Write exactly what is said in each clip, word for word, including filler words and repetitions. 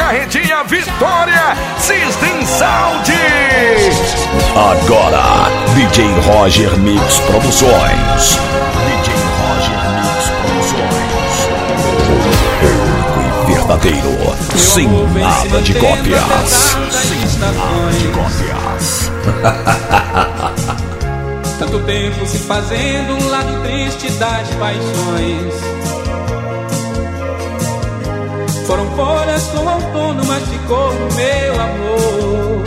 Carretinha, Vitória, System Sound. Agora, D J Roger Mix Produções. D J Roger Mix Produções. O único e verdadeiro, sem nada de cópias. Sem nada de cópias. Tanto tempo se fazendo um lado triste das paixões. Foram folhas com outono, mas ficou no meu amor,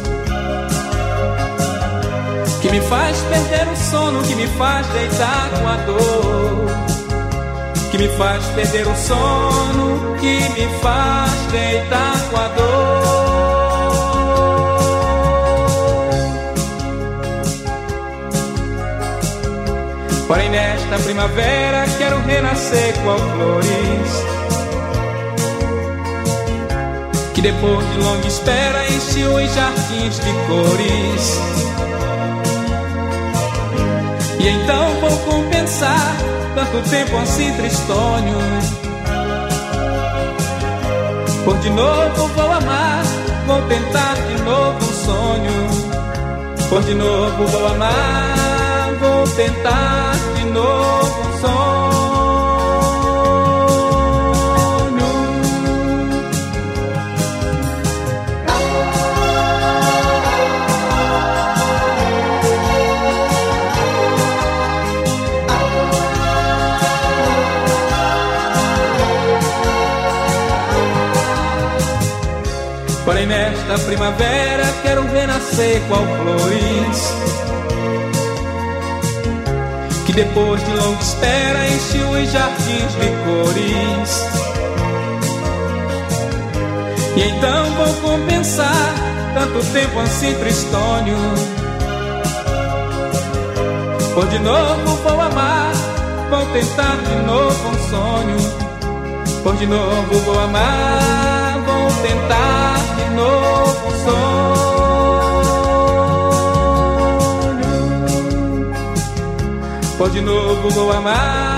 que me faz perder o sono, que me faz deitar com a dor, que me faz perder o sono, que me faz deitar com a dor. Porém nesta primavera quero renascer qual flores, que depois de longa espera enche os jardins de cores. E então vou compensar tanto tempo assim tristonho, por de novo vou amar, vou tentar de novo um sonho, por de novo vou amar, vou tentar de novo um sonho. Porém nesta primavera quero renascer qual flores, que depois de longa espera enche os jardins de cores. E então vou compensar tanto tempo assim tristonho, por de novo vou amar, vou tentar de novo um sonho, por de novo vou amar, vou tentar de novo um sonho, por de novo vou amar.